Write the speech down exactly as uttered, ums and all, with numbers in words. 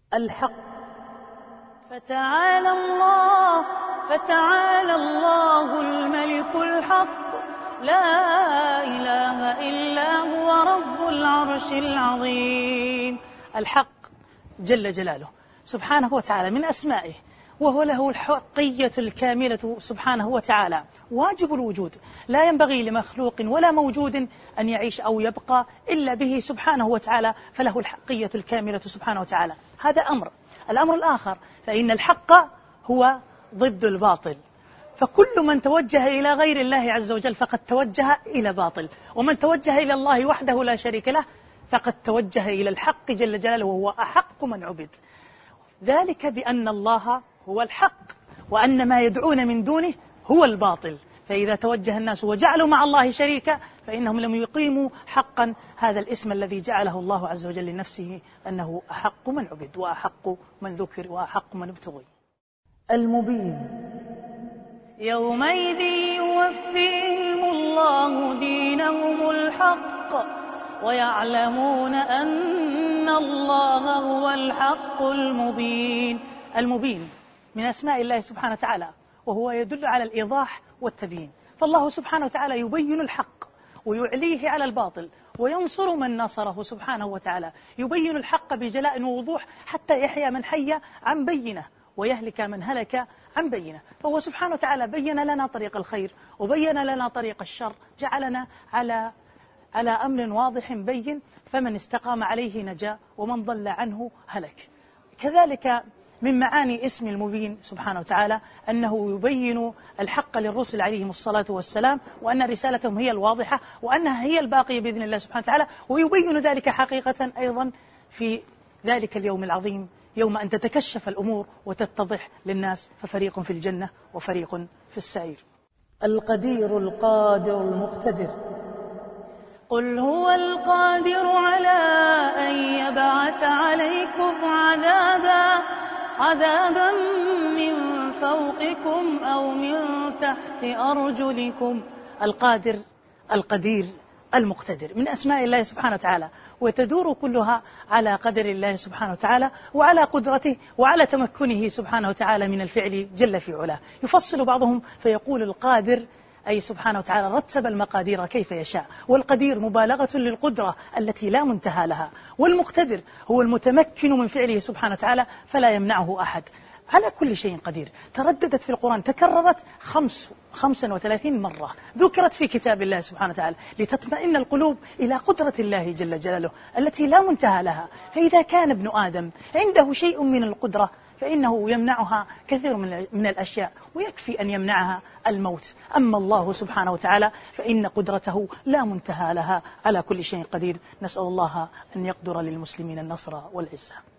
الحق. فتعالى الله فتعالى الله الملك الحق، لا إله إلا هو رب العرش العظيم. الحق جل جلاله سبحانه وتعالى من أسمائه، وهو له الحقية الكاملة سبحانه وتعالى، واجب الوجود، لا ينبغي لمخلوق ولا موجود أن يعيش أو يبقى إلا به سبحانه وتعالى، فله الحقية الكاملة سبحانه وتعالى. هذا أمر. الأمر الآخر، فإن الحق هو ضد الباطل، فكل من توجه إلى غير الله عز وجل فقد توجه إلى باطل، ومن توجه إلى الله وحده لا شريك له فقد توجه إلى الحق جل جلاله، وهو أحق من عبد. ذلك بأن الله هو الحق، وأن ما يدعون من دونه هو الباطل. فإذا توجه الناس وجعلوا مع الله شريكا فإنهم لم يقيموا حقا هذا الاسم الذي جعله الله عز وجل لنفسه، أنه أحق من عبد وأحق من ذكر وأحق من ابتغي. المبين. يومئذ يوفيهم الله دينهم الحق ويعلمون أن الله هو الحق المبين. المبين من أسماء الله سبحانه وتعالى، وهو يدل على الإيضاح والتبيين. فالله سبحانه وتعالى يبين الحق ويعليه على الباطل، وينصر من نصره سبحانه وتعالى، يبين الحق بجلاء ووضوح حتى يحيى من حي عن بينه ويهلك من هلك عن بينه. فهو سبحانه وتعالى بين لنا طريق الخير وبين لنا طريق الشر، جعلنا على على أمر واضح بين، فمن استقام عليه نجا ومن ضل عنه هلك. كذلك من معاني اسم المبين سبحانه وتعالى أنه يبين الحق للرسل عليهم الصلاة والسلام، وأن رسالتهم هي الواضحة وأنها هي الباقية بإذن الله سبحانه وتعالى، ويبين ذلك حقيقة أيضا في ذلك اليوم العظيم، يوم أن تتكشف الأمور وتتضح للناس، ففريق في الجنة وفريق في السعير. القدير القادر المقتدر. قل هو القادر على أن يبعث عليكم عذابا عذابا من فوقكم أو من تحت أرجلكم. القادر القدير المقتدر من أسماء الله سبحانه وتعالى، وتدور كلها على قدر الله سبحانه وتعالى وعلى قدرته وعلى تمكنه سبحانه وتعالى من الفعل جل في علاه. يفصل بعضهم فيقول القادر أي سبحانه وتعالى رتب المقادير كيف يشاء، والقدير مبالغة للقدرة التي لا منتهى لها، والمقتدر هو المتمكن من فعله سبحانه وتعالى فلا يمنعه أحد، على كل شيء قدير. ترددت في القرآن، تكررت خمس خمسا وثلاثين مرة، ذكرت في كتاب الله سبحانه وتعالى لتطمئن القلوب إلى قدرة الله جل جلاله التي لا منتهى لها. فإذا كان ابن آدم عنده شيء من القدرة فإنه يمنعها كثير من الأشياء، ويكفي أن يمنعها الموت. أما الله سبحانه وتعالى فإن قدرته لا منتهى لها، على كل شيء قدير. نسأل الله أن يقدر للمسلمين النصر والعزة.